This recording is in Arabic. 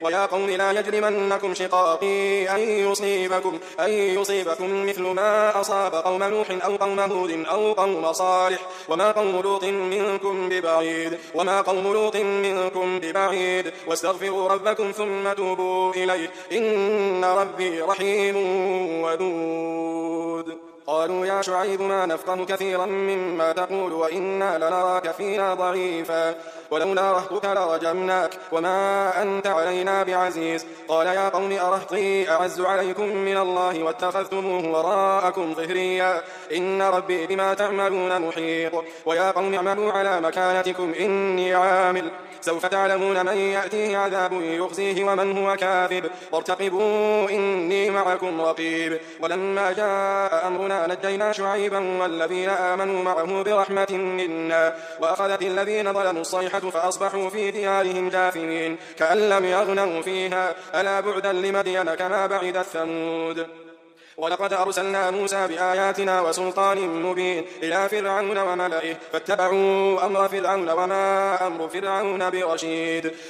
ويا قوم لا يجرمنكم شقاقي أن يصيبكم مثل ما أصاب قوم نوح أو قوم هود أو قوم صالح وما قوم لوط منكم ببعيد واستغفروا ربكم ثم توبوا إليه إن ربي رحيم ودود. قالوا يا شعيب ما نفقه كثيرا مما تقول وإنا لنراك فينا ضعيفا ولولا رهطك لرجمناك وما أنت علينا بعزيز. قال يا قوم أرهطي أعز عليكم من الله واتخذتموه وراءكم ظهريا إن ربي بما تعملون محيط. ويا قوم اعملوا على مكانتكم إني عامل سوف تعلمون من يأتيه عذاب يخزيه ومن هو كاذب وارتقبوا إني معكم رقيب. ولما جاء أمرنا نجينا شعيبا والذين آمنوا معه برحمة منا وأخذت الذين ظلموا الصيحة فأصبحوا في ديارهم جاثمين كأن لم يغنوا فيها ألا بعدا لمدين كما بعدت ثمود. ولقد أرسلنا موسى بآياتنا وسلطان مبين إلى فرعون وملئه فاتبعوا أمر فرعون وما أمر فرعون برشيد.